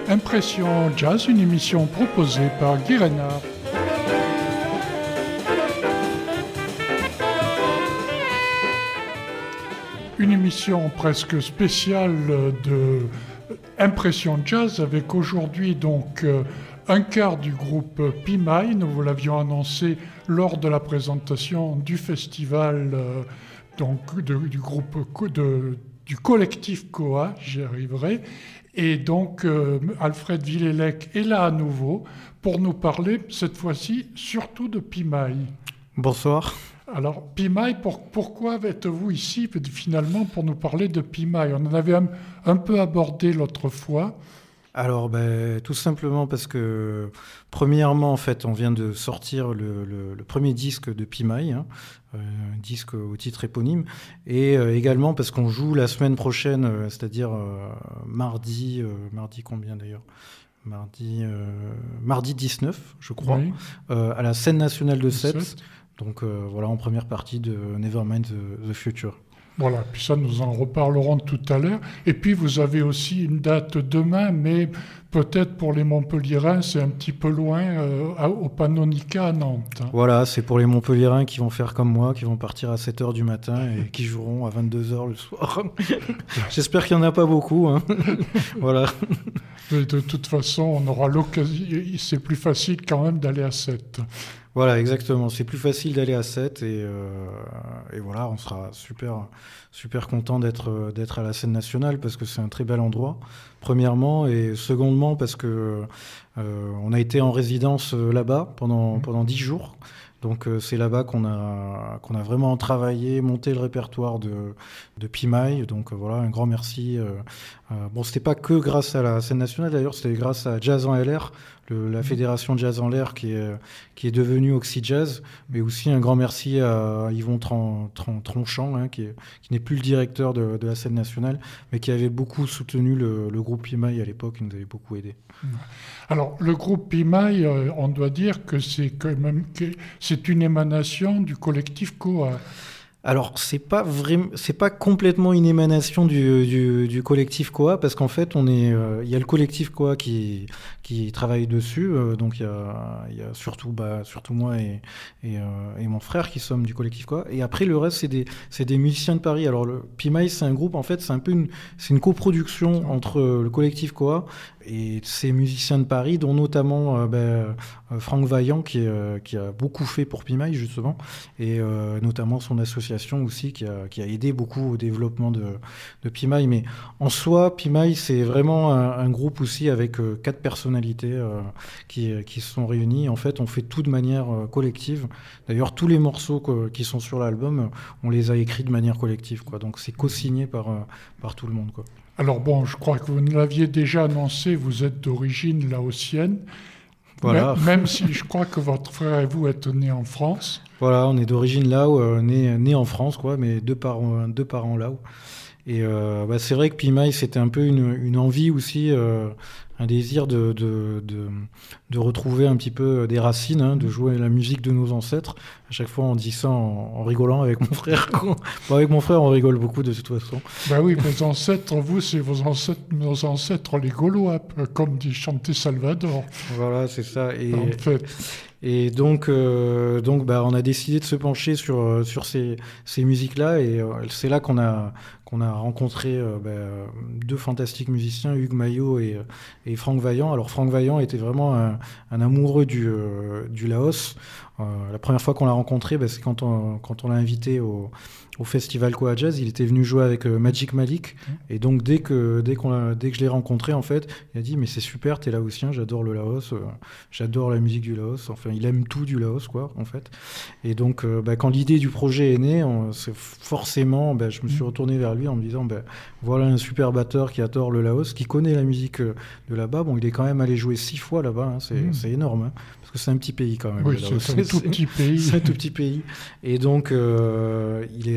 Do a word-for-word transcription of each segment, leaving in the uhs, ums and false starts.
Impression Jazz, une émission proposée par Guy Reynard. Une émission presque spéciale de Impression Jazz avec aujourd'hui donc euh, un quart du groupe Pimaï. Nous vous l'avions annoncé lors de la présentation du festival euh, donc de, du groupe de, du collectif Koa, j'y arriverai. Et donc euh, Alfred Villelec est là à nouveau pour nous parler cette fois-ci surtout de Pimaï. Bonsoir. Alors, Pimaï, pour, pourquoi êtes-vous ici finalement pour nous parler de Pimaï? On en avait un, un peu abordé l'autre fois. Alors, ben, tout simplement parce que, premièrement, en fait, on vient de sortir le, le, le premier disque de Pimaï, hein, euh, un disque au titre éponyme, et euh, également parce qu'on joue la semaine prochaine, euh, c'est-à-dire euh, mardi, euh, mardi combien d'ailleurs mardi, euh, mardi dix-neuf, je crois, oui. euh, à la Scène nationale de Sète. Donc euh, voilà, en première partie de Nevermind the, the Future. Voilà, puis ça, nous en reparlerons tout à l'heure. Et puis, vous avez aussi une date demain, mais peut-être pour les Montpelliérains, c'est un petit peu loin, euh, au Pannonica à Nantes. Hein. Voilà, c'est pour les Montpelliérains qui vont faire comme moi, qui vont partir à sept heures du matin et qui joueront à vingt-deux heures le soir. J'espère qu'il n'y en a pas beaucoup. Hein. Voilà. De, de toute façon, on aura l'occasion. C'est plus facile quand même d'aller à Sète. Voilà, exactement. C'est plus facile d'aller à Sète et, euh, et voilà, on sera super, super content d'être, d'être à la scène nationale parce que c'est un très bel endroit, premièrement, et secondement parce que euh, on a été en résidence là-bas pendant, pendant dix jours. Donc euh, c'est là-bas qu'on a, qu'on a vraiment travaillé, monté le répertoire de, de Pimaï. Donc euh, voilà, un grand merci. Euh, euh, bon, c'était pas que grâce à la scène nationale d'ailleurs, c'était grâce à Jazz en L R, le, la fédération Jazz en l'air qui est, qui est devenue OxyJazz, mais aussi un grand merci à Yvon Tron, Tron, Tronchamp, hein, qui, est, qui n'est plus le directeur de, de la scène nationale, mais qui avait beaucoup soutenu le, le groupe Pimaï à l'époque, il nous avait beaucoup aidé. Alors, le groupe Pimaï, euh, on doit dire que c'est quand même que c'est une émanation du collectif Koa. Alors, c'est pas vraiment, c'est pas complètement une émanation du, du, du collectif Koa, parce qu'en fait, on est, euh, il y a le collectif Koa qui, qui travaille dessus, euh, donc il y a, il y a surtout, bah, surtout moi et, et, euh, et mon frère qui sommes du collectif Koa, et après le reste, c'est des, c'est des musiciens de Paris. Alors, le Pimaï, c'est un groupe, en fait, c'est un peu une, c'est une coproduction entre le collectif Koa et ces musiciens de Paris, dont notamment euh, ben, euh, Franck Vaillant, qui, est, euh, qui a beaucoup fait pour Pimaï, justement, et euh, notamment son association aussi, qui a, qui a aidé beaucoup au développement de, de Pimaï. Mais en soi, Pimaï, c'est vraiment un, un groupe aussi avec euh, quatre personnalités euh, qui, qui se sont réunies. En fait, on fait tout de manière euh, collective. D'ailleurs, tous les morceaux que, qui sont sur l'album, on les a écrits de manière collective, quoi. Donc, c'est co-signé par, euh, par tout le monde, quoi. Alors bon, je crois que vous nous l'aviez déjà annoncé, vous êtes d'origine laotienne. Voilà. Même, même si je crois que votre frère et vous êtes nés en France. Voilà, on est d'origine Lao, euh, né, né en France, quoi, mais deux parents, deux parents Lao. Et euh, bah, c'est vrai que Pimaï, c'était un peu une, une envie aussi, euh, un désir de, de, de, de retrouver un petit peu des racines, hein, de jouer la musique de nos ancêtres. À chaque fois, on dit ça en, en rigolant avec mon frère. Bon, avec mon frère, on rigole beaucoup de toute façon. Ben oui, vos ancêtres, vous, c'est vos ancêtres, nos ancêtres les Gaulois, comme dit chanter Salvador. Voilà, c'est ça. Et, en fait. Et donc, euh, donc bah, on a décidé de se pencher sur, sur ces, ces musiques-là. Et euh, c'est là qu'on a, qu'on a rencontré euh, bah, deux fantastiques musiciens, Hugues Maillot et, et Franck Vaillant. Alors, Franck Vaillant était vraiment un, un amoureux du, euh, du Laos. Euh, la première fois qu'on l'a rencontré, bah, c'est quand on, quand on l'a invité au, au festival Koa Jazz. Il était venu jouer avec euh, Magic Malik. Mmh. Et donc, dès que, dès, qu'on a, dès que je l'ai rencontré, en fait, il a dit « Mais c'est super, t'es laotien, j'adore le Laos, euh, j'adore la musique du Laos. » Enfin, il aime tout du Laos, quoi, en fait. Et donc, euh, bah, quand l'idée du projet est née, on, c'est forcément, bah, je me suis retourné vers lui en me disant bah, « Voilà un super batteur qui adore le Laos, qui connaît la musique euh, de là-bas. » Bon, il est quand même allé jouer six fois là-bas, hein, c'est, mmh. c'est énorme, hein, parce que c'est un petit pays quand même. Oui, c'est un tout petit pays. C'est un tout petit pays. Et donc, euh, il, est,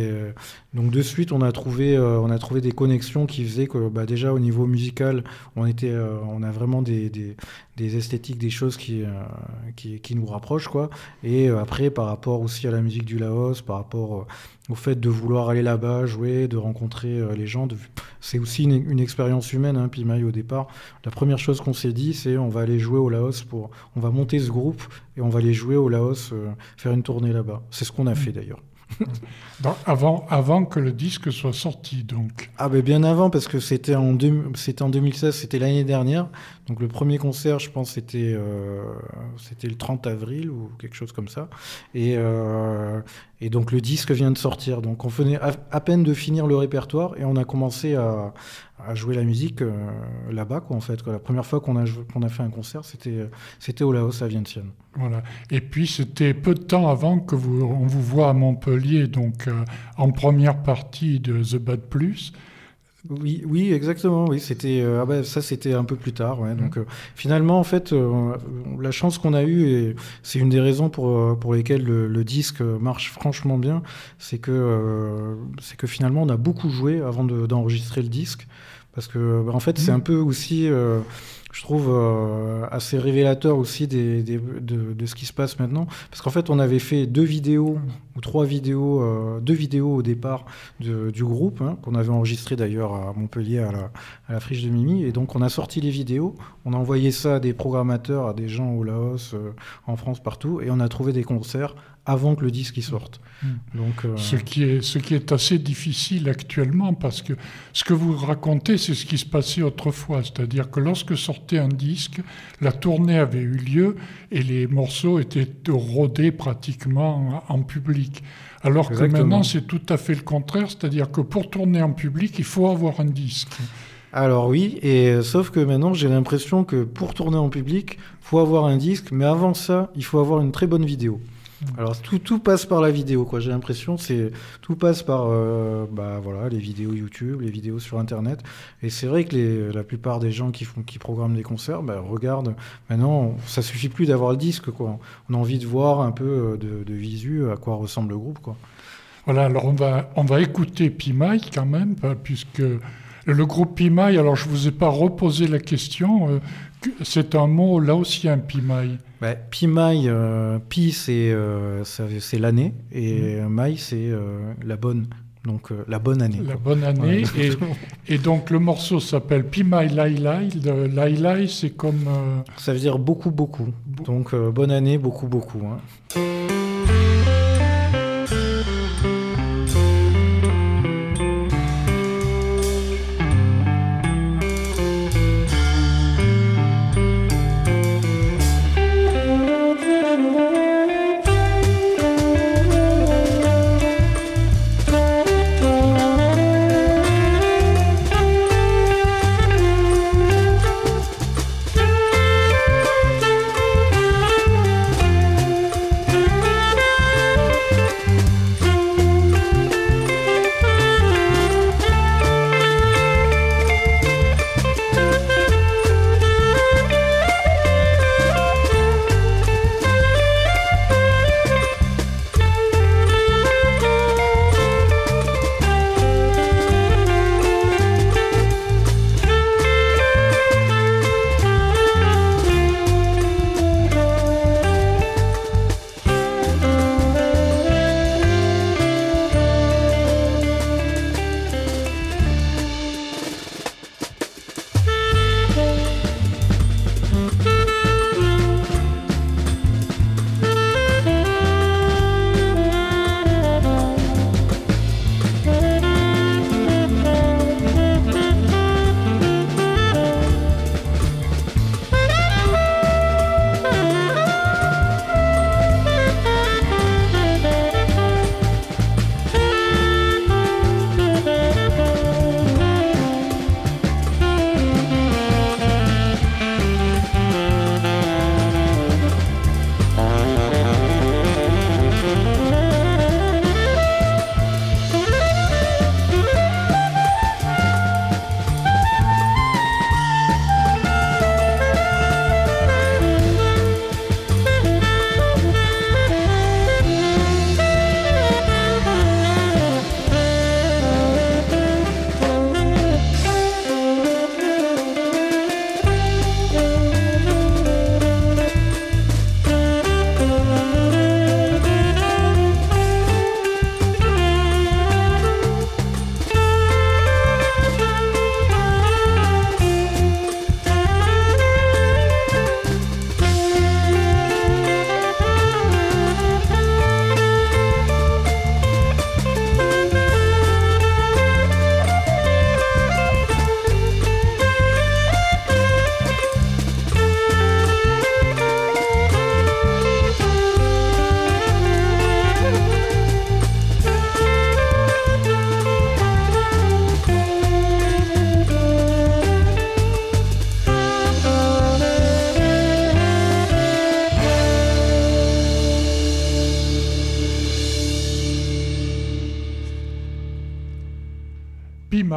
euh, donc de suite, on a trouvé, euh, on a trouvé des connexions qui faisaient que bah, déjà au niveau musical, on était, euh, on a vraiment des, des, des esthétiques, des choses qui, euh, qui, qui nous rapprochent, quoi. Et euh, après, par rapport aussi à la musique du Laos, par rapport euh, au fait de vouloir aller là-bas, jouer, de rencontrer euh, les gens, de... c'est aussi une, une expérience humaine, hein, Pimaï au départ. La première chose qu'on s'est dit, c'est on va aller jouer au Laos, pour, on va monter ce groupe et on va aller jouer au Laos, euh, faire une tournée là-bas. C'est ce qu'on a fait d'ailleurs. Donc, avant, avant que le disque soit sorti, donc. Ah ben bien avant, parce que c'était en, deux, c'était en deux mille seize, c'était l'année dernière. Donc le premier concert, je pense, c'était, euh, c'était le trente avril ou quelque chose comme ça. Et, euh, et donc le disque vient de sortir. Donc on venait à, à peine de finir le répertoire et on a commencé à, à jouer la musique euh, là-bas, quoi, en fait. Quoi. La première fois qu'on a, qu'on a fait un concert, c'était, c'était au Laos, à Vientiane. Voilà. Et puis c'était peu de temps avant que vous, on vous voit à Montpellier, donc euh, en première partie de The Bad Plus. Oui, oui, exactement. Oui, c'était euh, ah ben, ça, c'était un peu plus tard. Ouais. Donc euh, finalement, en fait, euh, la chance qu'on a eue, et c'est une des raisons pour pour lesquelles le, le disque marche franchement bien, c'est que euh, c'est que finalement, on a beaucoup joué avant de, d'enregistrer le disque, parce que bah, en fait, c'est un peu aussi euh, je trouve euh, assez révélateur aussi des, des, de, de ce qui se passe maintenant. Parce qu'en fait, on avait fait deux vidéos, ou trois vidéos, euh, deux vidéos au départ de, du groupe, hein, qu'on avait enregistré d'ailleurs à Montpellier, à la, à la Friche de Mimi. Et donc, on a sorti les vidéos, on a envoyé ça à des programmateurs, à des gens au Laos, euh, en France, partout, et on a trouvé des concerts avant que le disque y sorte. Mmh. Donc, euh... ce, qui est, ce qui est assez difficile actuellement, parce que ce que vous racontez, c'est ce qui se passait autrefois. C'est-à-dire que lorsque sortait un disque, la tournée avait eu lieu et les morceaux étaient rodés pratiquement en public. Alors que Exactement. maintenant, c'est tout à fait le contraire. C'est-à-dire que pour tourner en public, il faut avoir un disque. Alors oui, et sauf que maintenant, j'ai l'impression que pour tourner en public, il faut avoir un disque, mais avant ça, il faut avoir une très bonne vidéo. Alors tout, tout passe par la vidéo, quoi. J'ai l'impression c'est tout passe par euh, bah voilà les vidéos YouTube, les vidéos sur Internet. Et c'est vrai que les, la plupart des gens qui font qui programment des concerts, bah, regardent. Maintenant, ça suffit plus d'avoir le disque, quoi. On a envie de voir un peu de, de visu à quoi ressemble le groupe, quoi. Voilà. Alors on va on va écouter Pimaï quand même, puisque le groupe Pimaï. Alors je vous ai pas reposé la question. Euh, c'est un mot laotien, Pimaï. Bah, Pimaï, euh, Pi c'est, euh, ça, c'est l'année et mmh. Maï c'est euh, la bonne, donc euh, la bonne année. La quoi. bonne année. Ouais. Et, et donc le morceau s'appelle Pimaï Lai Lai. Lai Lai c'est comme... Euh... Ça veut dire beaucoup, beaucoup. Donc euh, bonne année, beaucoup, beaucoup. Hein.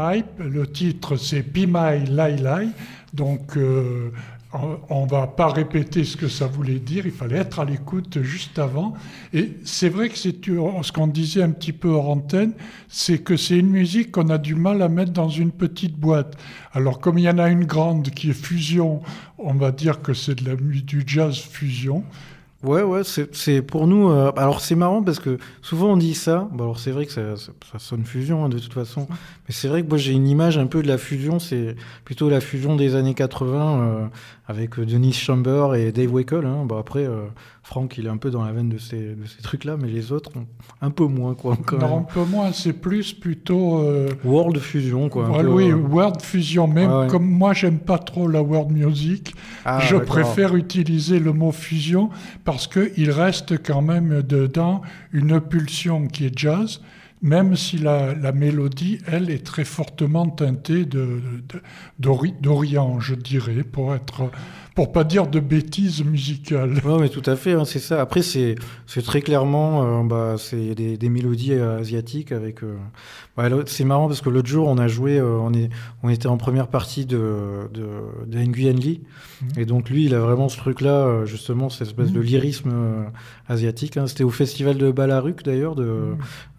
Mai, le titre c'est Pi Mai Lai Lai, donc euh, on ne va pas répéter ce que ça voulait dire, il fallait être à l'écoute juste avant. Et c'est vrai que c'est ce qu'on disait un petit peu hors antenne, c'est que c'est une musique qu'on a du mal à mettre dans une petite boîte. Alors comme il y en a une grande qui est fusion, on va dire que c'est de la, du jazz fusion. Ouais, ouais, c'est, c'est pour nous. Euh, alors c'est marrant parce que souvent on dit ça. Bon, alors c'est vrai que ça, ça, ça sonne fusion hein, de toute façon, mais c'est vrai que moi j'ai une image un peu de la fusion. C'est plutôt la fusion des années quatre-vingts euh, avec Dennis Chambers et Dave Weckl. Hein. Bon après, euh, Frank il est un peu dans la veine de ces de ces trucs-là, mais les autres un peu moins quoi. Quand non, même. un peu moins. C'est plus plutôt euh... world fusion quoi. Ouais, peu, oui, euh... world fusion. Même ah, ouais. Comme moi j'aime pas trop la world music, ah, je d'accord. préfère utiliser le mot fusion parce que il reste quand même dedans une pulsion qui est jazz, même si la, la mélodie, elle, est très fortement teintée de, de, d'ori, d'Orient, je dirais, pour être, pour pas dire de bêtises musicales. Non, mais tout à fait, hein, c'est ça. Après, c'est, c'est très clairement, euh, bah, c'est des, des mélodies euh, asiatiques avec. Euh, bah, c'est marrant parce que l'autre jour, on a joué, euh, on est, on était en première partie de de, de Nguyen Lee, mmh. et donc lui, il a vraiment ce truc-là, justement, cette espèce mmh. de lyrisme euh, asiatique. Hein. C'était au festival de Ballaruc d'ailleurs, de mmh.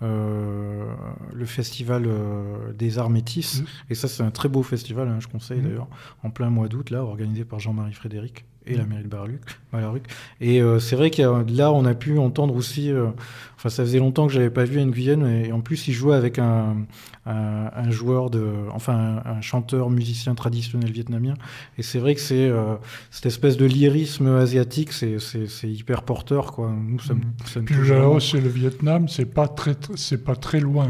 euh, le festival euh, des arts métis, mmh. et ça, c'est un très beau festival, hein, je conseille mmh. d'ailleurs, en plein mois d'août là, organisé par Jean-Marie Frédéric et la mairie de Ballaruc. Ballaruc. Et euh, c'est vrai que là, on a pu entendre aussi. Euh, enfin, ça faisait longtemps que j'avais pas vu Nguyen, et en plus, il jouait avec un, un, un joueur de, enfin, un, un chanteur musicien traditionnel vietnamien. Et c'est vrai que c'est euh, cette espèce de lyrisme asiatique, c'est, c'est, c'est hyper porteur, quoi. Nous, ça, mmh. ça me Puis le Laos et le Vietnam, c'est pas très, c'est pas très loin.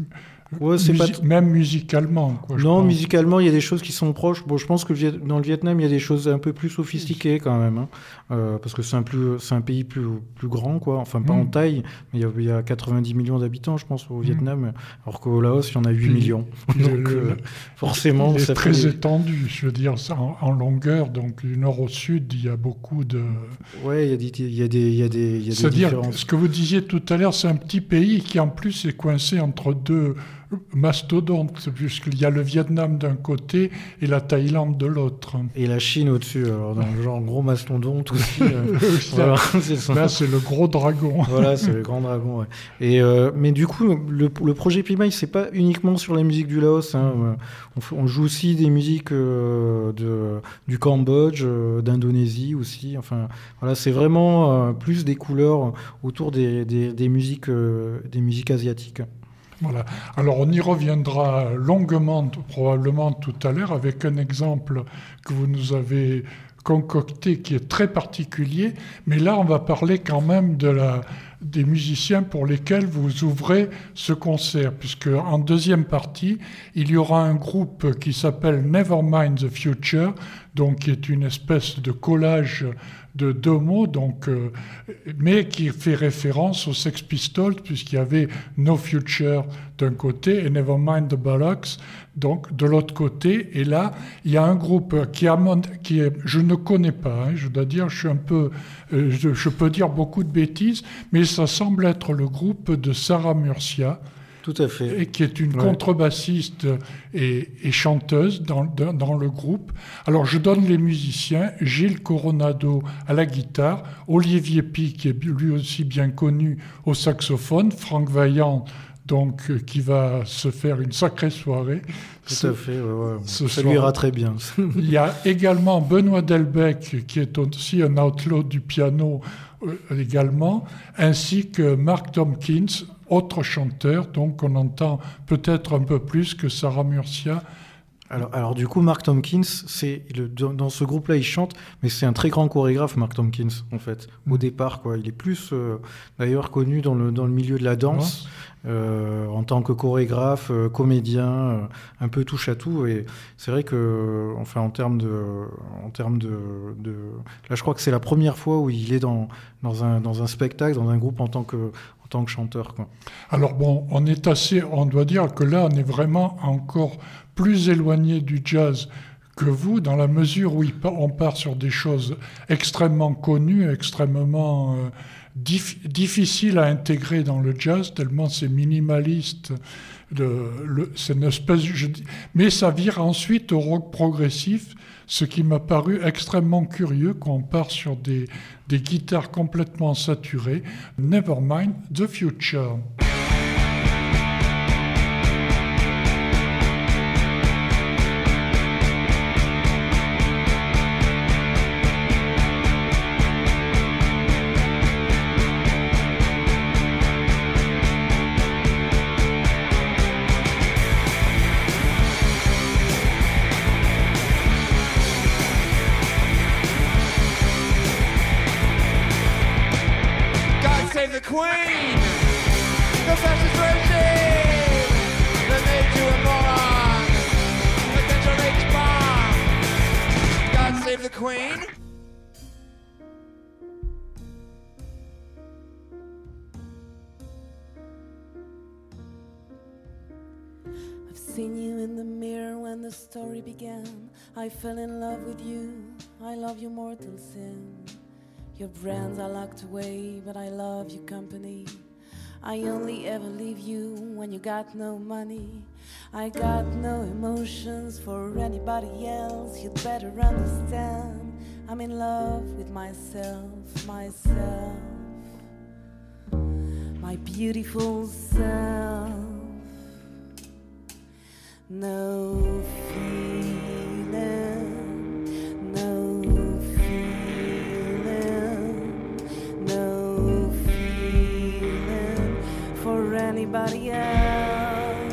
Ouais, c'est Musi- pas t- même musicalement. Quoi, je non, pense. musicalement, il y a des choses qui sont proches. Bon, je pense que Viet- dans le Vietnam, il y a des choses un peu plus sophistiquées quand même, hein. euh, parce que c'est un, plus, c'est un pays plus, plus grand, quoi. Enfin, pas mmh. en taille, mais il y, a, il y a quatre-vingt-dix millions d'habitants, je pense, au mmh. Vietnam, alors qu'au Laos, il y en a huit millions. Donc, le, euh, forcément, il est ça très fait... étendu, je veux dire, en, en longueur. Donc, du nord au sud, il y a beaucoup de... Ouais, il y a des, il y a des, il y a des, il y a des C'est-à-dire, différences. Ce que vous disiez tout à l'heure, c'est un petit pays qui, en plus, est coincé entre deux mastodonte, puisqu'il y a le Vietnam d'un côté et la Thaïlande de l'autre. Et la Chine au-dessus, alors dans le genre gros mastodonte aussi. Euh, voilà, c'est Là, c'est le gros dragon. Voilà, c'est le grand dragon. Ouais. Et euh, mais du coup, le, le projet Pi Mai, c'est pas uniquement sur la musique du Laos. Hein. On, on joue aussi des musiques euh, de, du Cambodge, euh, d'Indonésie aussi. Enfin, voilà, c'est vraiment euh, plus des couleurs autour des, des, des musiques, euh, des musiques asiatiques. Voilà. Alors on y reviendra longuement, probablement tout à l'heure, avec un exemple que vous nous avez concocté qui est très particulier. Mais là, on va parler quand même de la, des musiciens pour lesquels vous ouvrez ce concert, puisque en deuxième partie, il y aura un groupe qui s'appelle Nevermind the Future, donc qui est une espèce de collage de deux mots, donc, euh, mais qui fait référence aux Sex Pistols, puisqu'il y avait No Future d'un côté et Nevermind the Bollocks donc de l'autre côté. Et là, il y a un groupe qui, a, qui est, je ne connais pas, hein, je dois dire, je suis un peu, euh, je, je peux dire beaucoup de bêtises, mais ça semble être le groupe de Sarah Murcia. Tout à fait. Et qui est une ouais. contrebassiste et, et chanteuse dans, dans, dans le groupe. Alors, je donne les musiciens. Gilles Coronado à la guitare, Olivier Pi, qui est lui aussi bien connu au saxophone, Franck Vaillant, donc, euh, qui va se faire une sacrée soirée. Tout ce, à fait, ouais, ouais. ça soir. lui ira très bien. Il y a également Benoît Delbecq, qui est aussi un outlaw du piano euh, également, ainsi que Mark Tompkins, autre chanteur, donc on entend peut-être un peu plus que Sarah Murcia. Alors, alors du coup, Mark Tompkins, c'est le, dans ce groupe-là, il chante, mais c'est un très grand chorégraphe, Mark Tompkins, en fait, au mmh. départ, quoi. Il est plus, euh, d'ailleurs, connu dans le, dans le milieu de la danse, ouais. euh, en tant que chorégraphe, euh, comédien, euh, un peu touche-à-tout. Et c'est vrai que, enfin, en termes de... En termes de, de... Là, je crois que c'est la première fois où il est dans, dans, un, dans un spectacle, dans un groupe en tant que... en tant que chanteur, quoi. Alors bon, on est assez, on doit dire que là, on est vraiment encore plus éloigné du jazz que vous, dans la mesure où on part sur des choses extrêmement connues, extrêmement euh, dif- difficiles à intégrer dans le jazz, tellement c'est minimaliste le, le, c'est une espèce, je dis, mais ça vire ensuite au rock progressif, ce qui m'a paru extrêmement curieux quand on part sur des, des guitares complètement saturées. Nevermind the Future. The Queen, the fascist regime that made you a moron, potential H-bomb. God save the Queen. I've seen you in the mirror when the story began. I fell in love with you, I love your mortal sin. Your brands are locked away, but I love your company. I only ever leave you when you got no money. I got no emotions for anybody else. You'd better understand. I'm in love with myself, myself, my beautiful self. No feeling, no anybody else.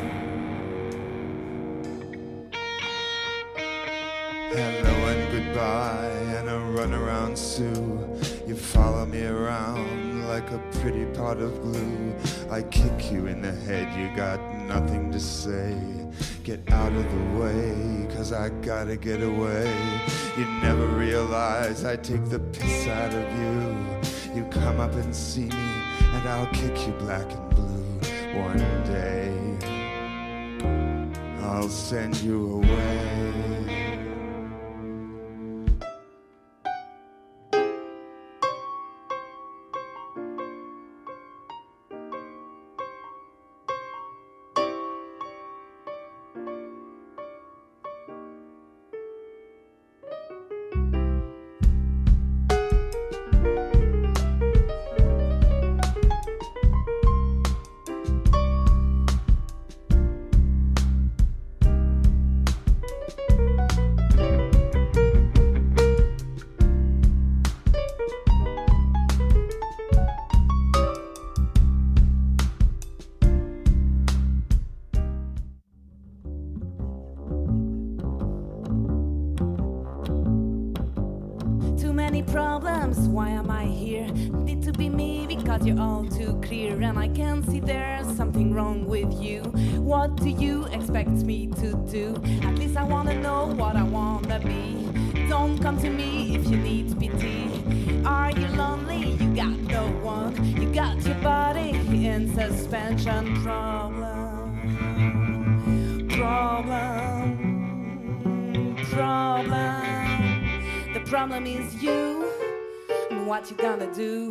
Hello and goodbye and a runaround Sue. You follow me around like a pretty pot of glue. I kick you in the head, you got nothing to say. Get out of the way, cause I gotta get away. You never realize I take the piss out of you. You come up and see me and I'll kick you black and blue. One day I'll send you away. Problems, why am I here? Need to be me because you're all too clear. And I can see there's something wrong with you. What do you expect me to do? At least I wanna know what I wanna be. Don't come to me if you need pity. Are you lonely? You got no one. You got your body in suspension. Problem, problem, problem. The problem is you. What you gonna do?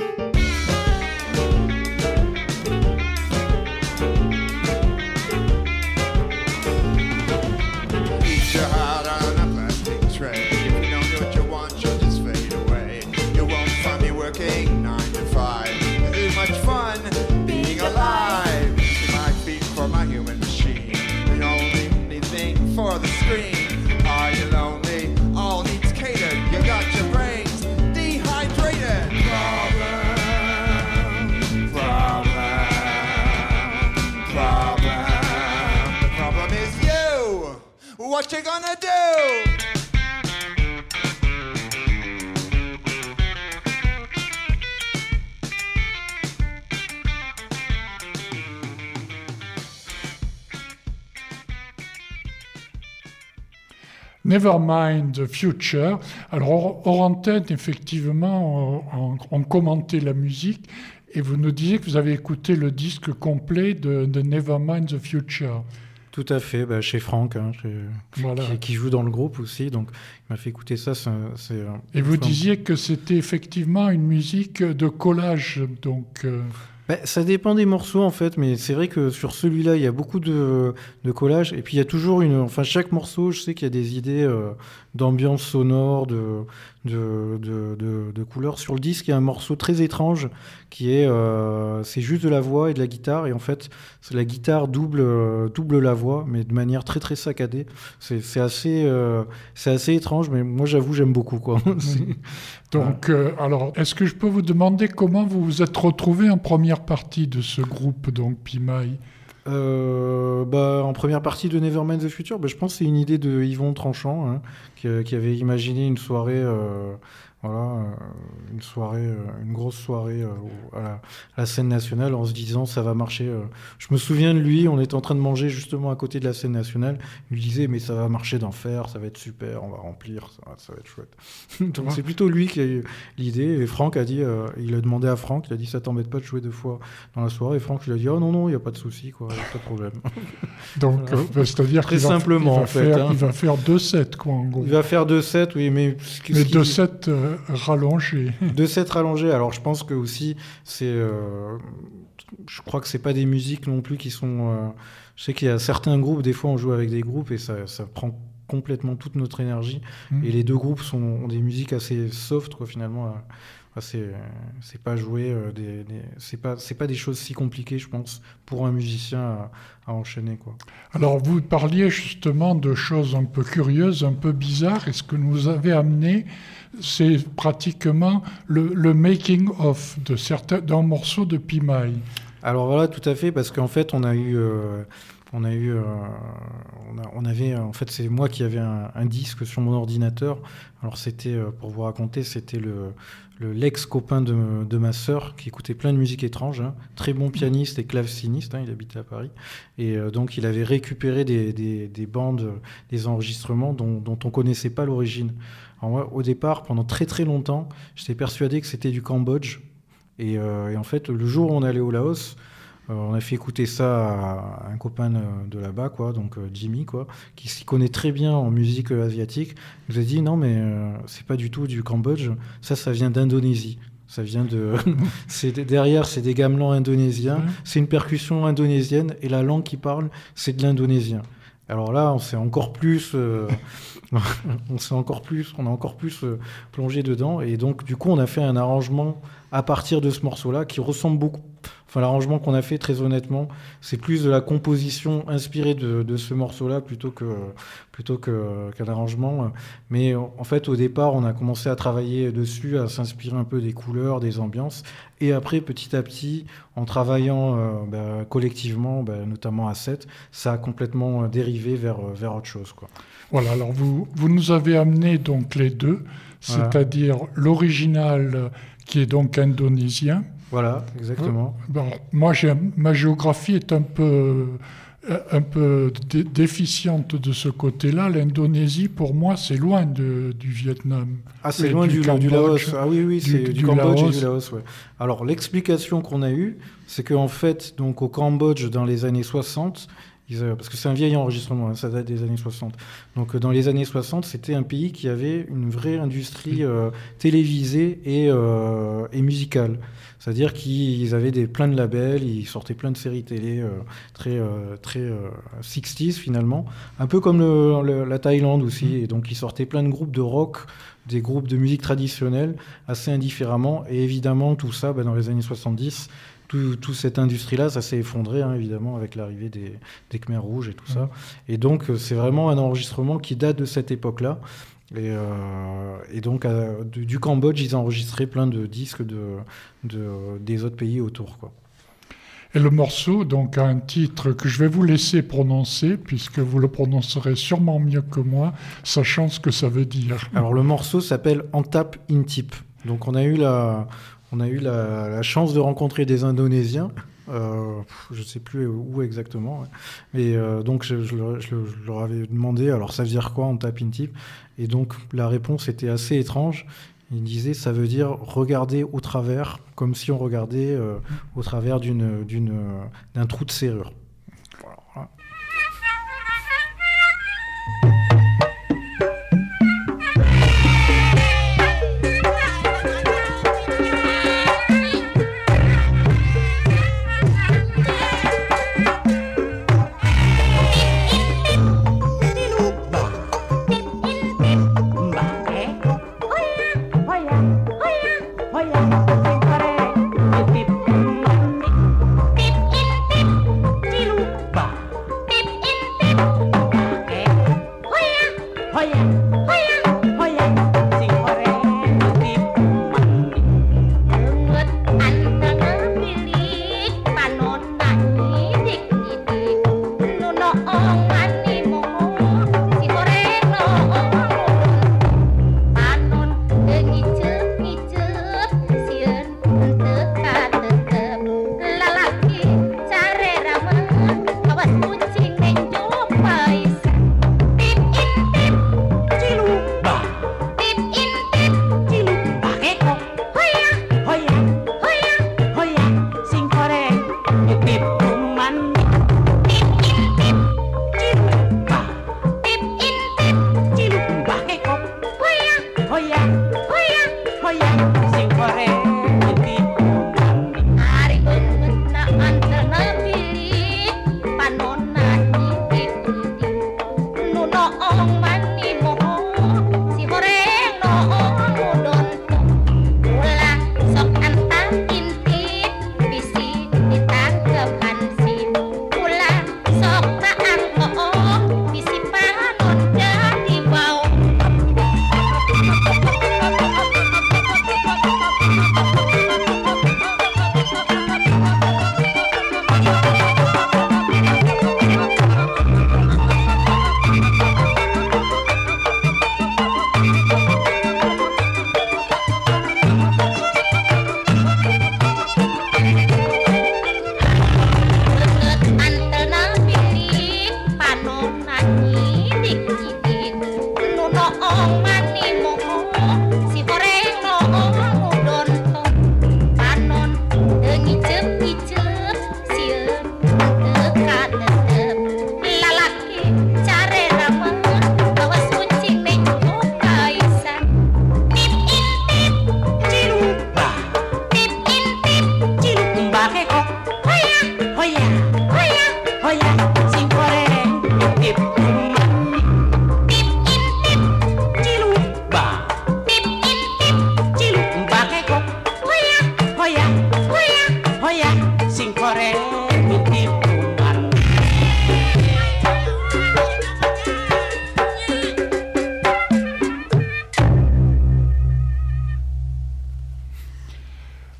Eat your heart on a plastic tray. If you don't do what you want, you'll just fade away. You won't find me working nine to five. Too much fun being alive. See my feet for my human machine. The only thing for the screen. Are you lonely? All needs catered. You got your brains dehydrated. Problem, problem, problem. The problem is you. What you gonna do? Nevermind the Future. Alors, hors antenne, effectivement, on, on commentait la musique et vous nous disiez que vous avez écouté le disque complet de, de Nevermind the Future. Tout à fait, bah, chez Franck, hein, chez, voilà. qui, qui joue dans le groupe aussi, donc il m'a fait écouter ça. C'est, c'est, et vous c'est disiez que c'était effectivement une musique de collage, donc... Euh... Bah, ça dépend des morceaux en fait, mais c'est vrai que sur celui-là, il y a beaucoup de, de collages. Et puis il y a toujours une. Enfin, chaque morceau, je sais qu'il y a des idées euh, d'ambiance sonore, de, de, de, de, de couleurs. Sur le disque, il y a un morceau très étrange qui est. Euh, c'est juste de la voix et de la guitare. Et en fait, c'est la guitare double, euh, double la voix, mais de manière très très saccadée. C'est, c'est, assez, euh, c'est assez étrange, mais moi j'avoue, j'aime beaucoup, quoi. Donc, euh, alors, est-ce que je peux vous demander comment vous vous êtes retrouvés en première partie de ce groupe, donc Pimaille? Euh, bah, en première partie de Nevermind the Future, bah, je pense que c'est une idée de Yvon Tranchant, hein, qui, qui avait imaginé une soirée, euh, voilà, euh, une soirée, euh, une grosse soirée euh, à, la, à la scène nationale, en se disant ça va marcher. Euh. Je me souviens de lui, on était en train de manger justement à côté de la scène nationale. Il lui disait mais ça va marcher d'enfer, ça va être super, on va remplir, ça va, ça va être chouette. Donc ouais. C'est plutôt lui qui a eu l'idée. Et Franck a dit, euh, il a demandé à Franck, il a dit ça t'embête pas de jouer deux fois dans la soirée. Et Franck lui a dit oh non non, il y a pas de souci quoi, y a pas de problème. Donc voilà. euh, c'est-à-dire très qu'il simplement va, il va en fait. Faire, hein. Il va faire deux sets quoi en gros. Il va faire deux sets, oui, mais mais deux sets euh, rallongés. Deux sets rallongés. Alors je pense que aussi c'est, euh, je crois que c'est pas des musiques non plus qui sont. Euh, je sais qu'il y a certains groupes, des fois on joue avec des groupes et ça, ça prend complètement toute notre énergie. Mmh. Et les deux groupes sont, ont des musiques assez soft quoi finalement. Euh, c'est, c'est pas jouer euh, des, des, c'est pas, c'est pas des choses si compliquées je pense pour un musicien à, à enchaîner quoi. Alors vous parliez justement de choses un peu curieuses, un peu bizarres. Et ce que nous avez amené, c'est pratiquement le, le making of de certains d'un morceau de Pimaille. Alors voilà, tout à fait, parce qu'en fait on a eu euh, on a eu euh, on, a, on avait en fait c'est moi qui avais un, un disque sur mon ordinateur. Alors c'était euh, pour vous raconter, c'était le, le l'ex-copain de, de ma sœur qui écoutait plein de musique étrange, hein, très bon pianiste et claveciniste, hein, il habitait à Paris et euh, donc il avait récupéré des, des, des bandes, des enregistrements dont, dont on connaissait pas l'origine. Alors moi, au départ, pendant très très longtemps, j'étais persuadé que c'était du Cambodge et, euh, et en fait le jour où on allait au Laos, Euh, on a fait écouter ça à un copain de là-bas, quoi, donc euh, Jimmy, quoi, qui s'y connaît très bien en musique euh, asiatique. Il nous a dit non, mais euh, c'est pas du tout du Cambodge. Ça, ça vient d'Indonésie. Ça vient de. c'est derrière, c'est des gamelans indonésiens. Mmh. C'est une percussion indonésienne et la langue qu'ils parlent, c'est de l'indonésien. Alors là, on s'est encore plus, euh, on s'est encore plus, on a encore plus euh, plongé dedans. Et donc, du coup, on a fait un arrangement à partir de ce morceau-là qui ressemble beaucoup. Enfin, l'arrangement qu'on a fait, très honnêtement, c'est plus de la composition inspirée de, de ce morceau-là plutôt que plutôt que, qu'un arrangement. Mais en fait, au départ, on a commencé à travailler dessus, à s'inspirer un peu des couleurs, des ambiances. Et après, petit à petit, en travaillant euh, bah, collectivement, bah, notamment à sept, ça a complètement dérivé vers, vers autre chose, quoi. Voilà, alors vous, vous nous avez amené donc les deux, c'est-à-dire voilà. L'original qui est donc indonésien. Voilà, exactement. Euh, bon, moi, j'ai, ma géographie est un peu, un peu dé- déficiente de ce côté-là. L'Indonésie, pour moi, c'est loin de, du Vietnam. Ah, c'est loin du, du, du Laos. Ah oui, oui, c'est du, du, du Cambodge Laos. Et du Laos. Ouais. Alors, l'explication qu'on a eue, c'est qu'en fait, donc, au Cambodge, dans les années soixante, ils, euh, parce que c'est un vieil enregistrement, hein, ça date des années soixante. Donc, euh, dans les années soixante, c'était un pays qui avait une vraie industrie euh, télévisée et, euh, et musicale. C'est-à-dire qu'ils avaient des, plein de labels, ils sortaient plein de séries télé euh, très, euh, très euh, soixante finalement, un peu comme le, le, la Thaïlande aussi. Et donc ils sortaient plein de groupes de rock, des groupes de musique traditionnelle, assez indifféremment. Et évidemment, tout ça, bah, dans les années soixante-dix, toute tout cette industrie-là, ça s'est effondré, hein, évidemment, avec l'arrivée des, des Khmers rouges et tout ça. Et donc c'est vraiment un enregistrement qui date de cette époque-là. Et, euh, et donc, à, du, du Cambodge, ils enregistraient plein de disques de, de, des autres pays autour, quoi. Et le morceau, donc, a un titre que je vais vous laisser prononcer, puisque vous le prononcerez sûrement mieux que moi, sachant ce que ça veut dire. Alors, le morceau s'appelle Antap Intip. Donc, on a eu la, on a eu la, la chance de rencontrer des Indonésiens. Euh, je ne sais plus où exactement, mais euh, donc je, je, je, je leur avais demandé alors ça veut dire quoi Antap Intip, et donc la réponse était assez étrange. Il disait ça veut dire regarder au travers, comme si on regardait euh, au travers d'une, d'une, d'un trou de serrure. Voilà.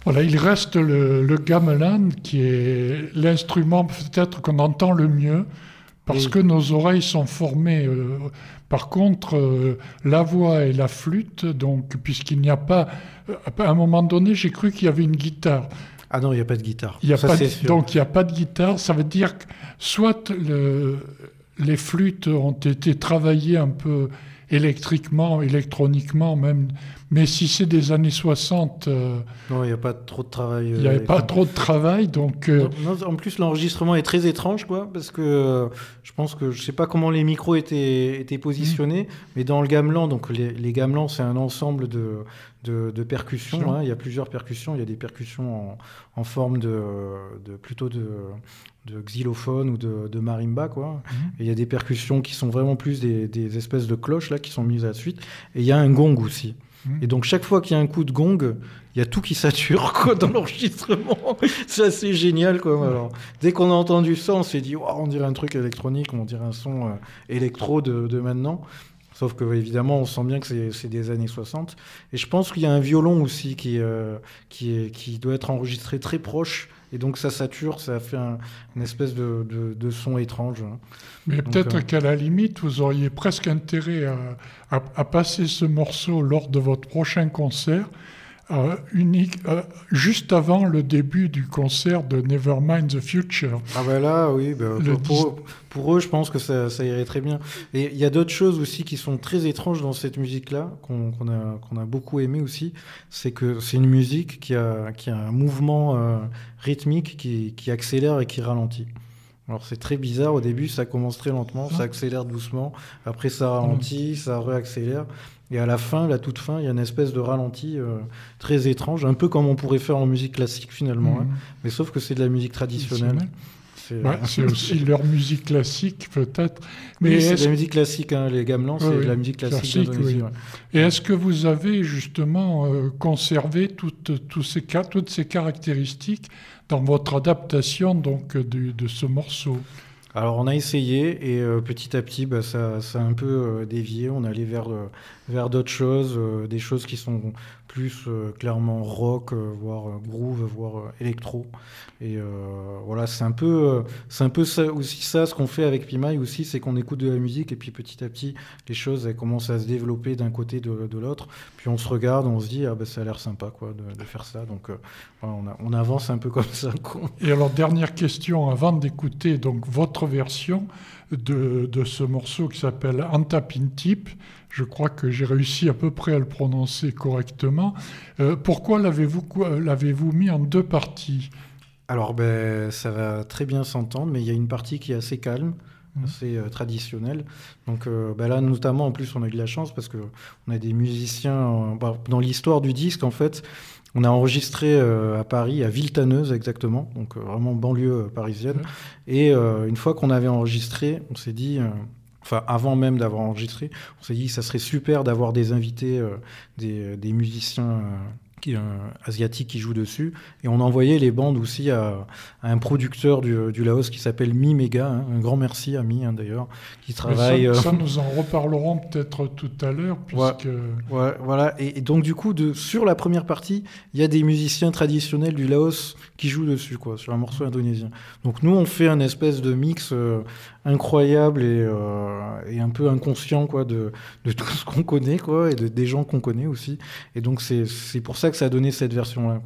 Voilà, il reste le, le gamelan qui est l'instrument peut-être qu'on entend le mieux parce oui. que nos oreilles sont formées. Euh, par contre, euh, la voix et la flûte, donc puisqu'il n'y a pas, à un moment donné, j'ai cru qu'il y avait une guitare. Ah non, il n'y a pas de guitare. Il y a Ça, pas c'est de, sûr. Donc il n'y a pas de guitare. Ça veut dire que soit le, les flûtes ont été travaillées un peu électriquement, électroniquement même. Mais si c'est des années soixante... Euh, non, il n'y a pas trop de travail. Il n'y avait pas trop de travail, donc... Euh, non, non, en plus, l'enregistrement est très étrange, quoi, parce que euh, je pense que... Je ne sais pas comment les micros étaient, étaient positionnés, mmh. mais dans le gamelan, donc les, les gamelans, c'est un ensemble de, de, de percussions. Hein, il y a plusieurs percussions. Il y a des percussions en, en forme de, de... plutôt de... de xylophone ou de, de marimba, quoi. Mmh. Et il y a des percussions qui sont vraiment plus des, des espèces de cloches, là, qui sont mises à la suite. Et il y a un gong aussi. Et donc, chaque fois qu'il y a un coup de gong, il y a tout qui sature, quoi, dans l'enregistrement. C'est assez génial, quoi. Alors, dès qu'on a entendu ça, on s'est dit, wow, on dirait un truc électronique, on dirait un son euh, électro de, de maintenant. Sauf que, évidemment, on sent bien que c'est, c'est des années soixante. Et je pense qu'il y a un violon aussi qui, euh, qui, est, qui doit être enregistré très proche. Et donc, ça sature, ça fait un, une espèce de, de, de son étrange. Mais donc, peut-être euh... qu'à la limite, vous auriez presque intérêt à, à, à passer ce morceau lors de votre prochain concert, euh, unique, euh, juste avant le début du concert de Nevermind the Future. Ah ben là, oui, ben, pour, pour, pour eux, je pense que ça, ça irait très bien. Et il y a d'autres choses aussi qui sont très étranges dans cette musique-là, qu'on, qu'on, a, qu'on a beaucoup aimé aussi. C'est que c'est une musique qui a, qui a un mouvement euh, rythmique qui, qui accélère et qui ralentit. Alors c'est très bizarre, au début ça commence très lentement, ça accélère doucement, après ça ralentit, ça réaccélère, et à la fin, la toute fin, il y a une espèce de ralenti euh, très étrange, un peu comme on pourrait faire en musique classique finalement, mmh. hein, mais sauf que c'est de la musique traditionnelle. C'est, ouais, c'est aussi leur musique classique peut-être. Mais oui, c'est de la musique classique, hein, les gamelans, c'est oui, de la musique classique, classique d'Indonésie. Oui. Ouais. Et est-ce que vous avez justement euh, conservé toutes, toutes, ces, toutes ces caractéristiques dans votre adaptation donc, de, de ce morceau? Alors on a essayé et euh, petit à petit bah, ça, ça a un peu euh, dévié, on est allé vers, euh, vers d'autres choses, euh, des choses qui sont plus euh, clairement rock, euh, voire euh, groove, voire euh, électro. Et euh, voilà, c'est un peu, euh, c'est un peu ça, aussi ça, ce qu'on fait avec Pimaille aussi, c'est qu'on écoute de la musique et puis petit à petit, les choses elles commencent à se développer d'un côté de, de l'autre. Puis on se regarde, on se dit, ah bah, ça a l'air sympa quoi, de, de faire ça. Donc euh, voilà, on, a, on avance un peu comme ça, quoi. Et alors, dernière question, avant d'écouter donc, votre version de, de ce morceau qui s'appelle Antapintip, je crois que j'ai réussi à peu près à le prononcer correctement. Euh, pourquoi l'avez-vous, l'avez-vous mis en deux parties ? Alors, ben, ça va très bien s'entendre, mais il y a une partie qui est assez calme, mmh. assez euh, traditionnelle. Donc euh, ben là, notamment, en plus, on a eu de la chance parce qu'on a des musiciens... Euh, bah, dans l'histoire du disque, en fait, on a enregistré euh, à Paris, à Villetaneuse exactement, donc euh, vraiment banlieue euh, parisienne. Mmh. Et euh, une fois qu'on avait enregistré, on s'est dit... Euh, Enfin, avant même d'avoir enregistré, on s'est dit que ça serait super d'avoir des invités, euh, des, des musiciens euh, qui, euh, asiatiques qui jouent dessus. Et on a envoyé les bandes aussi à, à un producteur du, du Laos qui s'appelle Mi Mega. Hein, un grand merci à Mi, hein, d'ailleurs, qui travaille... Ça, euh... ça, nous en reparlerons peut-être tout à l'heure, puisque... Ouais, ouais, voilà. Et, et donc, du coup, de, sur la première partie, il y a des musiciens traditionnels du Laos qui jouent dessus, quoi, sur un morceau indonésien. Donc, nous, on fait un espèce de mix... Euh, incroyable et, euh, et un peu inconscient quoi, de, de tout ce qu'on connaît quoi, et de, des gens qu'on connaît aussi. Et donc c'est, c'est pour ça que ça a donné cette version-là.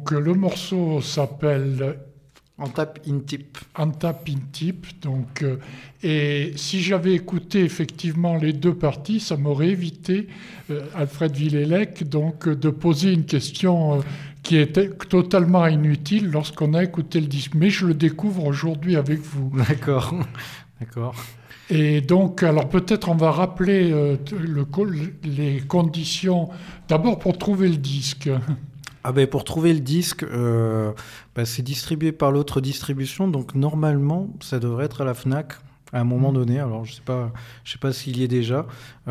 donc le morceau s'appelle On tape in tip. On tape in tip. Donc, euh, et si j'avais écouté effectivement les deux parties, ça m'aurait évité, euh, Alfred Villelec, donc euh, de poser une question euh, qui était totalement inutile lorsqu'on a écouté le disque. Mais je le découvre aujourd'hui avec vous. D'accord, d'accord. Et donc, alors peut-être on va rappeler euh, le, les conditions, d'abord pour trouver le disque. Ah ben pour trouver le disque, euh, bah c'est distribué par l'autre distribution, donc normalement ça devrait être à la Fnac à un moment donné. Alors je sais pas, je sais pas s'il y est déjà.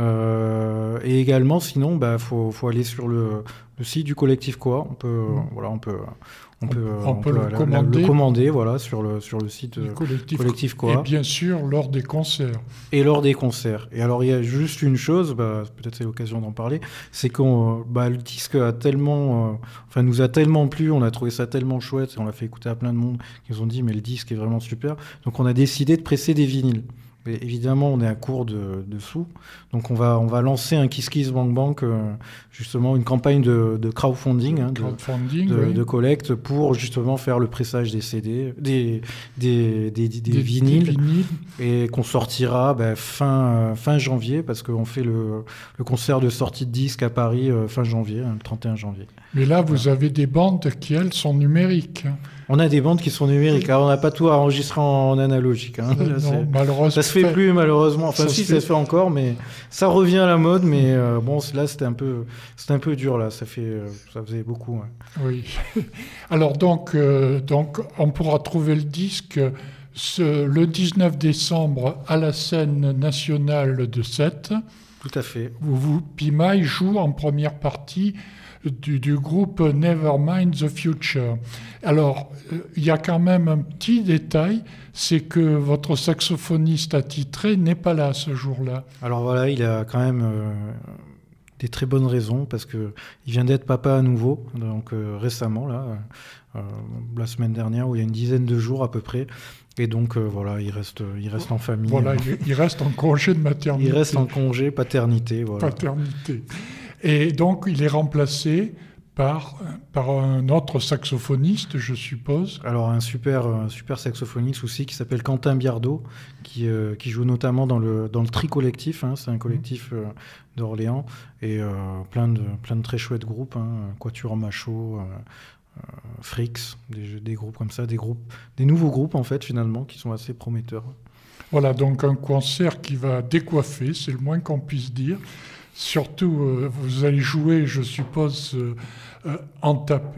Euh, et également, sinon, bah faut faut aller sur le, le site du collectif Koa. On peut, mmh. voilà, on peut. On peut, on, on peut, peut le, la, commander. le commander voilà, sur, le, sur le site du collectif, collectif Koa. Et bien sûr, lors des concerts. Et lors des concerts. Et alors, il y a juste une chose, bah, peut-être c'est l'occasion d'en parler, c'est que bah, le disque a tellement, euh, enfin, nous a tellement plu, on a trouvé ça tellement chouette, et on l'a fait écouter à plein de monde qui nous ont dit, mais le disque est vraiment super. Donc, on a décidé de presser des vinyles. Mais évidemment, on est à court de, de sous, donc on va, on va lancer un Kiss Kiss Bank Bank, euh, justement une campagne de, de crowdfunding, hein, crowdfunding de, de, oui. de collecte pour justement faire le pressage des C D, des, des, des, des, des, vinyles, des vinyles, et qu'on sortira bah, fin, euh, fin janvier, parce qu'on fait le, le concert de sortie de disque à Paris euh, fin janvier, hein, le trente et un janvier. Mais là, vous voilà. avez des bandes qui, elles, sont numériques. On a des bandes qui sont numériques. Alors, on n'a pas tout enregistré en analogique. Hein. Là, non, malheureusement. Ça se fait plus, malheureusement. Enfin, ça si, se ça se fait encore, mais ça revient à la mode. Mais euh, bon, là, c'était un peu, c'était un peu dur, là. Ça fait, euh, ça faisait beaucoup. Ouais. Oui. Alors, donc, euh, donc, on pourra trouver le disque ce, le dix-neuf décembre à la scène nationale de Sète. Tout à fait. Où vous, Pimaille joue en première partie Du, du groupe Nevermind the Future. Alors, il euh, y a quand même un petit détail, c'est que votre saxophoniste attitré n'est pas là ce jour-là. Alors voilà, il a quand même euh, des très bonnes raisons, parce qu'il vient d'être papa à nouveau, donc euh, récemment, là, euh, la semaine dernière, où il y a une dizaine de jours à peu près. Et donc, euh, voilà, il reste, il reste en famille. Voilà, il, il reste en congé de maternité. Il reste en congé paternité, voilà. Paternité. Et donc, il est remplacé par, par un autre saxophoniste, je suppose. Alors, un super, un super saxophoniste aussi qui s'appelle Quentin Biardot, qui, euh, qui joue notamment dans le, dans le Tri Collectif. Hein, c'est un collectif euh, d'Orléans. Et euh, plein, de, plein de très chouettes groupes. Hein, Quatuor Machaut, euh, euh, Frix, des, des groupes comme ça, des, groupes, des nouveaux groupes, en fait, finalement, qui sont assez prometteurs. Voilà, donc un concert qui va décoiffer, c'est le moins qu'on puisse dire. Surtout, euh, vous allez jouer, je suppose, euh, euh, en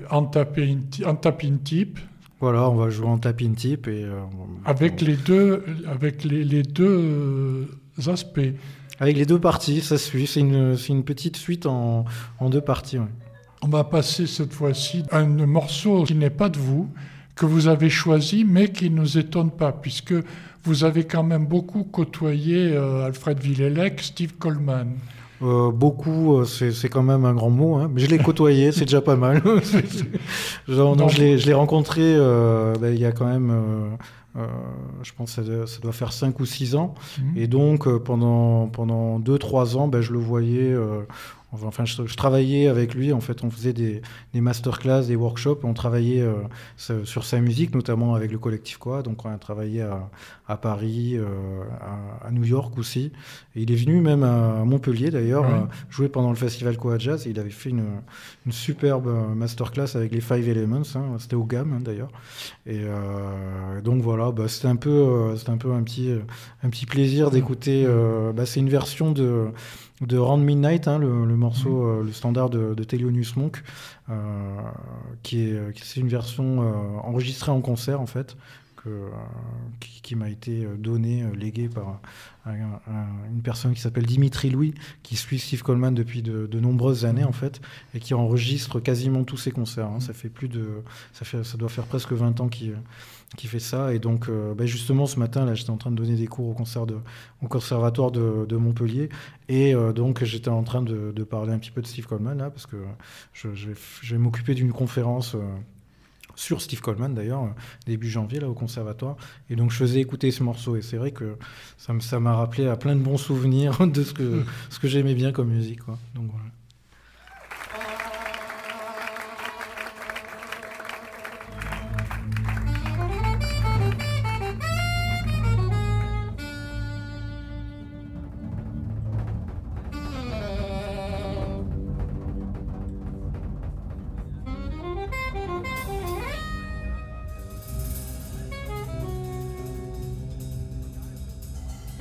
taping tip. Voilà, on va jouer en taping tip. Et, euh, avec, on... les deux, avec les, les deux aspects. Avec les deux parties, ça suit. C'est une, c'est une petite suite en, en deux parties. Ouais. On va passer cette fois-ci un morceau qui n'est pas de vous, que vous avez choisi, mais qui ne nous étonne pas, puisque vous avez quand même beaucoup côtoyé euh, Alfred Villelec, Steve Coleman. Euh, beaucoup, euh, c'est, c'est quand même un grand mot, hein. Mais je l'ai côtoyé, c'est déjà pas mal. Genre, non, je l'ai, je l'ai rencontré euh, ben, il y a quand même, euh, euh, je pense que ça doit, ça doit faire cinq ou six ans. Mmh. Et donc, euh, pendant, pendant deux trois ans, ben, je le voyais... Euh, Enfin, je, je travaillais avec lui, en fait, on faisait des, des masterclass, des workshops, on travaillait euh, sur sa musique, notamment avec le collectif Koa, donc on a travaillé à, à Paris, euh, à, à New York aussi, et il est venu même à Montpellier d'ailleurs, oui. euh, jouer pendant le festival Koa Jazz, et il avait fait une, une superbe masterclass avec les Five Elements, hein, c'était au G A M hein, d'ailleurs, et euh, donc voilà, bah, c'était, un peu, euh, c'était un peu un petit, un petit plaisir d'écouter, euh, bah, c'est une version de... de Round Midnight, hein, le, le morceau, mmh. euh, le standard de, de Thelonious Monk, euh, qui est, qui, c'est une version euh, enregistrée en concert, en fait, que, euh, qui, qui m'a été donnée, euh, léguée par un, un, une personne qui s'appelle Dimitri Louis, qui suit Steve Coleman depuis de, de nombreuses années, en fait, et qui enregistre quasiment tous ses concerts. Hein. Ça fait plus de, ça fait, ça doit faire presque vingt ans qu'il qui fait ça, et donc euh, bah justement ce matin là j'étais en train de donner des cours au, concert de, au conservatoire de, de Montpellier, et euh, donc j'étais en train de, de parler un petit peu de Steve Coleman là, parce que je, je, vais, je vais m'occuper d'une conférence euh, sur Steve Coleman d'ailleurs, début janvier là au conservatoire, et donc je faisais écouter ce morceau, et c'est vrai que ça, ça m'a rappelé à plein de bons souvenirs de ce que, ce que j'aimais bien comme musique, quoi. Donc voilà.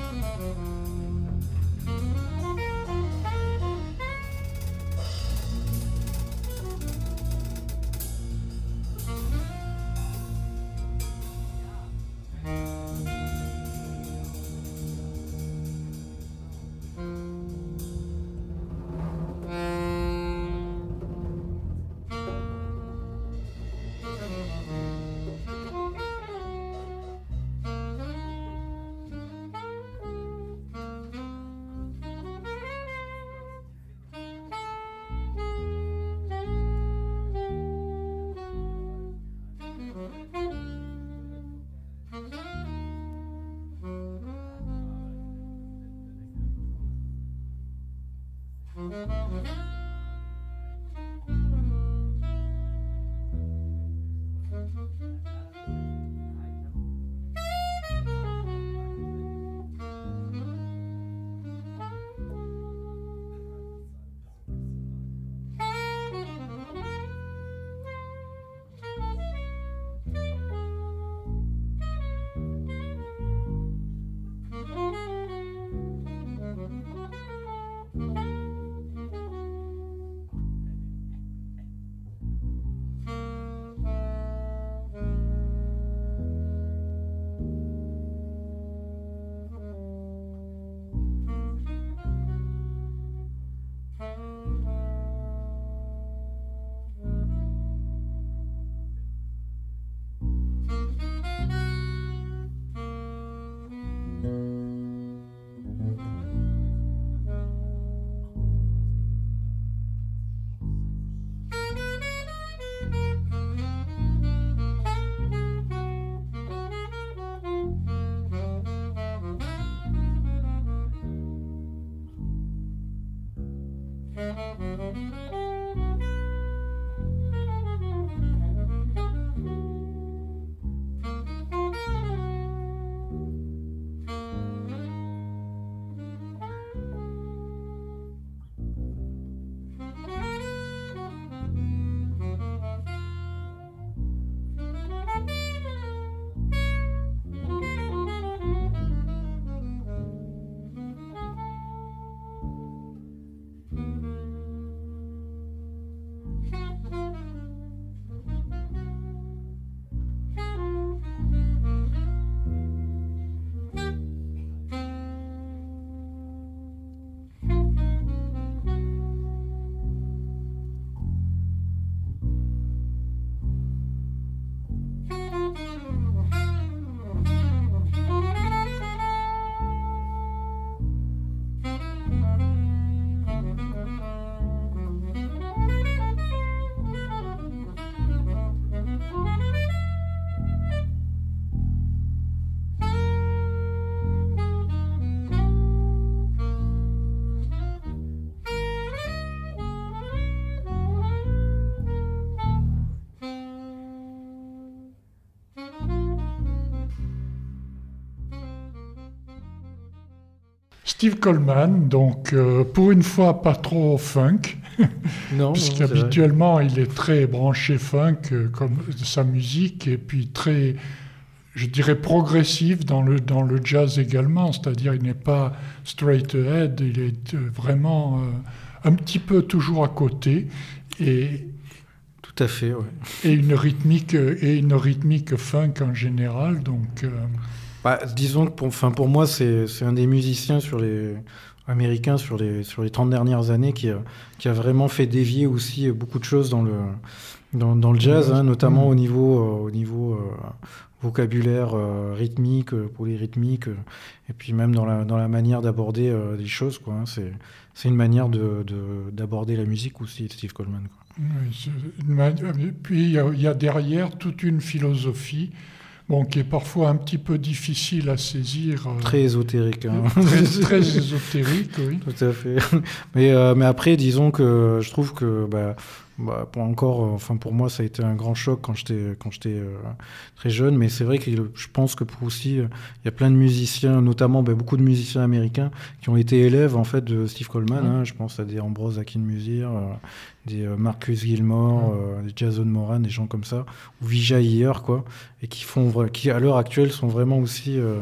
Steve Coleman, donc euh, pour une fois pas trop funk, non, puisqu'habituellement il est très branché funk euh, comme sa musique, et puis très, je dirais, progressif dans le, dans le jazz également, c'est-à-dire il n'est pas straight ahead, il est euh, vraiment euh, un petit peu toujours à côté, et, tout à fait, ouais. et, une, rythmique, et une rythmique funk en général, donc... Euh, Bah, disons que pour, enfin, pour moi, c'est, c'est un des musiciens sur les, américains sur les, sur les trente dernières années qui a, qui a vraiment fait dévier aussi beaucoup de choses dans le, dans, dans le jazz, hein, notamment mmh. au niveau, euh, au niveau euh, vocabulaire euh, rythmique, euh, polyrythmique, euh, et puis même dans la, dans la manière d'aborder euh, les choses, quoi, hein, c'est, c'est une manière de, de, d'aborder la musique aussi, Steve Coleman, quoi. Oui, une... Puis il y, a, il y a derrière toute une philosophie. Bon, qui est parfois un petit peu difficile à saisir. Euh, très ésotérique. Hein. Très, très ésotérique, oui. Tout à fait. Mais, euh, mais après, disons que je trouve que, bah, bah, pour encore, euh, enfin pour moi, ça a été un grand choc quand j'étais, quand j'étais euh, très jeune. Mais c'est vrai que je pense que pour aussi, il euh, y a plein de musiciens, notamment bah, beaucoup de musiciens américains, qui ont été élèves en fait de Steve Coleman. Mmh. Hein. Je pense à des Ambrose Akinmusir, euh, des euh, Marcus Gilmore, mmh. euh, des Jason Moran, des gens comme ça, ou Vijay Iyer, quoi, et qui font, qui à l'heure actuelle sont vraiment aussi euh,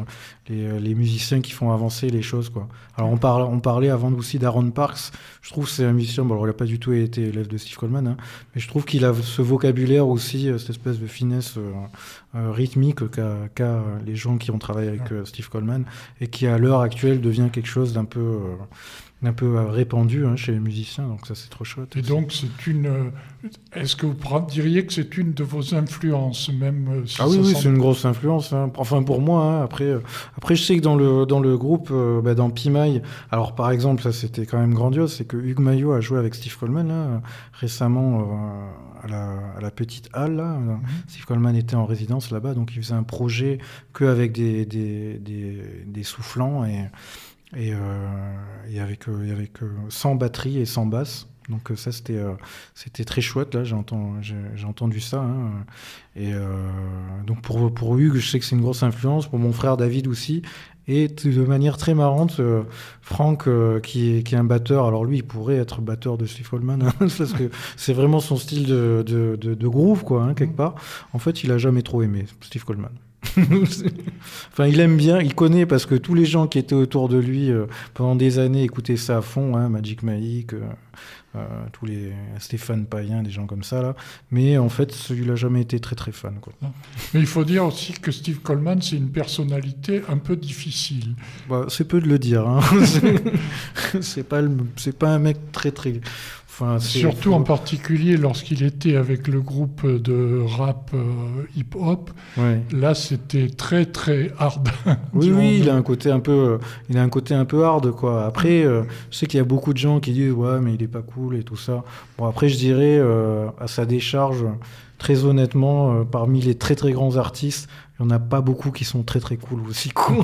les, les musiciens qui font avancer les choses, quoi. Alors on, parle, on parlait avant aussi d'Aaron Parks. Je trouve que c'est un musicien, bon, alors il n'a pas du tout été élève de Steve Coleman, hein, mais je trouve qu'il a ce vocabulaire aussi, cette espèce de finesse euh, euh, rythmique qu'a, qu'a les gens qui ont travaillé avec euh, Steve Coleman, et qui à l'heure actuelle devient quelque chose d'un peu... Euh, un peu répandu hein, chez les musiciens, donc ça c'est trop chouette. Et donc c'est une... Est-ce que vous diriez que c'est une de vos influences, même si Ah oui, oui, semble... c'est une grosse influence, hein. Enfin pour moi, hein. après, euh, après je sais que dans le, dans le groupe, euh, bah, dans Pimaille, alors par exemple, ça c'était quand même grandiose, c'est que Hugues Maillot a joué avec Steve Coleman là, récemment euh, à, la, à la Petite Halle. Là. Mm-hmm. Steve Coleman était en résidence là-bas, donc il faisait un projet qu'avec des, des, des, des soufflants et... Et, euh, et avec, euh, avec euh, sans batterie et sans basse. Donc euh, ça, c'était, euh, c'était très chouette. Là, j'ai, entendu, j'ai, j'ai entendu ça. Hein. Et euh, donc pour, pour Hugues, je sais que c'est une grosse influence. Pour mon frère David aussi. Et de manière très marrante, euh, Franck, euh, qui, est, qui est un batteur, alors lui, il pourrait être batteur de Steve Coleman, hein, parce que c'est vraiment son style de, de, de, de groove, quoi, hein, quelque part. En fait, il a jamais trop aimé Steve Coleman. Enfin, il aime bien, il connaît parce que tous les gens qui étaient autour de lui euh, pendant des années écoutaient ça à fond, hein, Magic Mike, euh, euh, tous les Stéphane Payen, des gens comme ça là. Mais en fait, il n'a jamais été très très fan, quoi. Mais il faut dire aussi que Steve Coleman, c'est une personnalité un peu difficile. Bah, c'est peu de le dire. Hein. c'est, c'est pas le, c'est pas un mec très très. Enfin, surtout faut... en particulier lorsqu'il était avec le groupe de rap euh, hip-hop, ouais. Là c'était très très hard. Oui, oui, il a un côté un peu, euh, il a un côté un peu hard, quoi. Après, euh, je sais qu'il y a beaucoup de gens qui disent ouais, mais il est pas cool et tout ça. Bon, après, je dirais euh, à sa décharge, très honnêtement, euh, parmi les très très grands artistes, il n'y en a pas beaucoup qui sont très très cool aussi. Cool.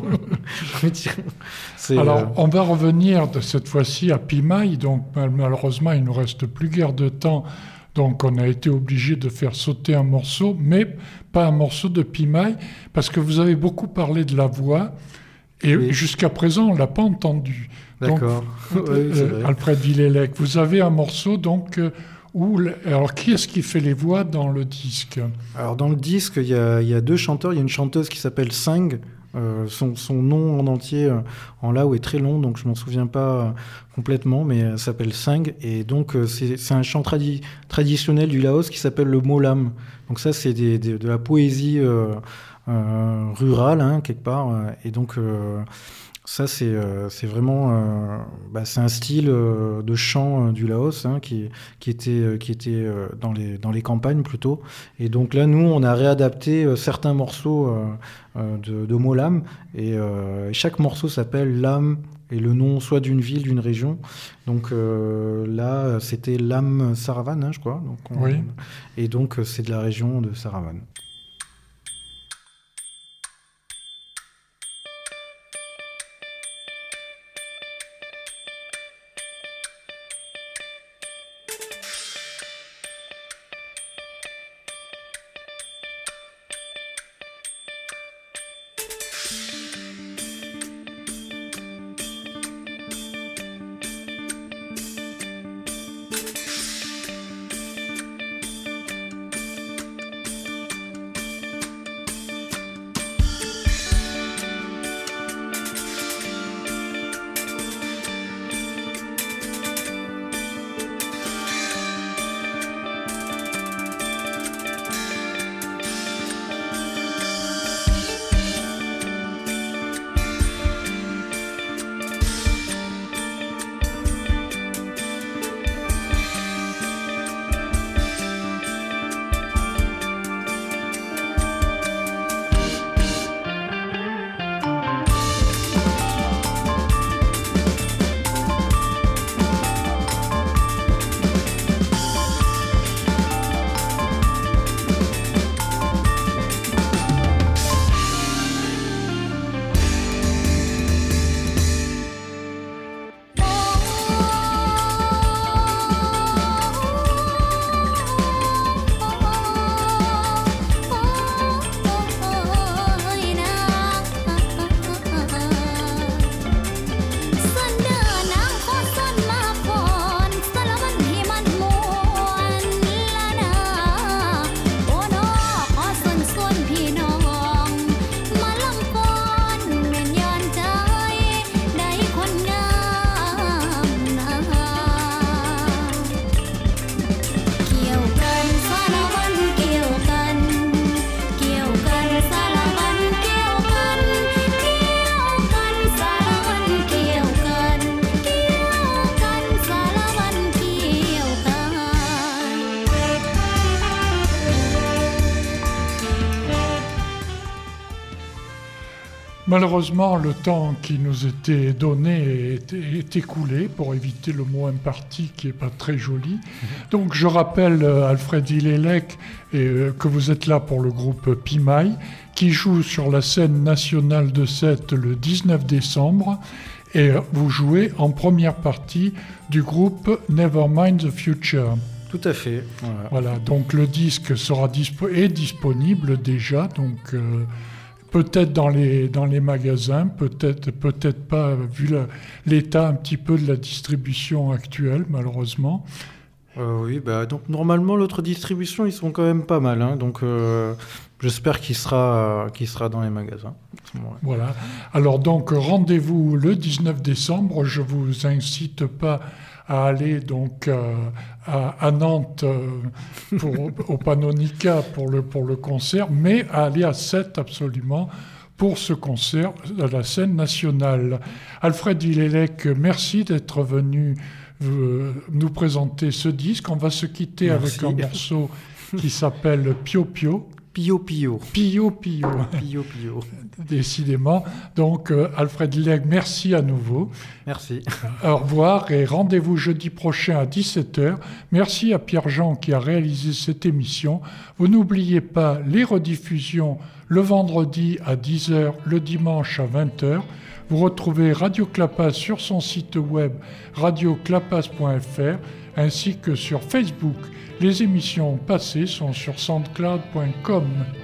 Alors, euh... on va revenir de cette fois-ci à Pimaille. Donc, malheureusement, il ne nous reste plus guère de temps. Donc, on a été obligé de faire sauter un morceau, mais pas un morceau de Pimaille, parce que vous avez beaucoup parlé de la voix, et oui. Jusqu'à présent, on ne l'a pas entendu. D'accord. Donc, oui, euh, Alfred Villelec, vous avez un morceau, donc... Euh, Où, alors, qui est-ce qui fait les voix dans le disque ? Alors, dans le disque, il y a, il y a deux chanteurs. Il y a une chanteuse qui s'appelle Singh. Euh, son, son nom en entier, euh, en lao, est très long, donc je ne m'en souviens pas euh, complètement, mais elle s'appelle Singh. Et donc, euh, c'est, c'est un chant tradi- traditionnel du Laos qui s'appelle le molam. Donc ça, c'est des, des, de la poésie euh, euh, rurale, hein, quelque part. Et donc... Euh, Ça, c'est, euh, c'est vraiment euh, bah, c'est un style euh, de chant euh, du Laos hein, qui, qui était, euh, qui était euh, dans, les, dans les campagnes plutôt. Et donc là, nous, on a réadapté euh, certains morceaux euh, euh, de, de Molam. Et euh, chaque morceau s'appelle Lam et le nom soit d'une ville, d'une région. Donc euh, là, c'était Lam Saravan, hein, je crois. Donc on, oui. Et donc, c'est de la région de Saravan. Malheureusement, le temps qui nous était donné est, est écoulé, pour éviter le mot imparti qui n'est pas très joli. Donc je rappelle, euh, Alfred Illélec, et, euh, que vous êtes là pour le groupe Pimaille, qui joue sur la scène nationale de Sète le dix-neuf décembre, et euh, vous jouez en première partie du groupe Nevermind the Future. Tout à fait. Voilà, voilà, donc le disque sera dispo- est disponible déjà, donc euh, peut-être dans les, dans les magasins, peut-être, peut-être pas, vu la, l'état un petit peu de la distribution actuelle, malheureusement. Euh, oui, bah, donc normalement, l'autre distribution, ils sont quand même pas mal. Hein, donc euh, j'espère qu'il sera, euh, qu'il sera dans les magasins. Voilà. Alors donc, rendez-vous le dix-neuf décembre. Je ne vous incite pas à aller donc euh, à, à Nantes euh, pour, au Panonica pour le, pour le concert, mais à aller à Sète absolument pour ce concert à la scène nationale. Alfred Illélec, merci d'être venu euh, nous présenter ce disque. On va se quitter merci. Avec un morceau qui s'appelle Pio Pio. Pio Pio. Pio Pio. Pio Pio. Décidément. Donc, euh, Alfred Illélec, merci à nouveau. Merci. Au revoir et rendez-vous jeudi prochain à dix-sept heures. Merci à Pierre-Jean qui a réalisé cette émission. Vous n'oubliez pas les rediffusions le vendredi à dix heures, le dimanche à vingt heures. Vous retrouvez Radio Clapas sur son site web radio clapas point f r ainsi que sur Facebook. Les émissions passées sont sur soundcloud point com.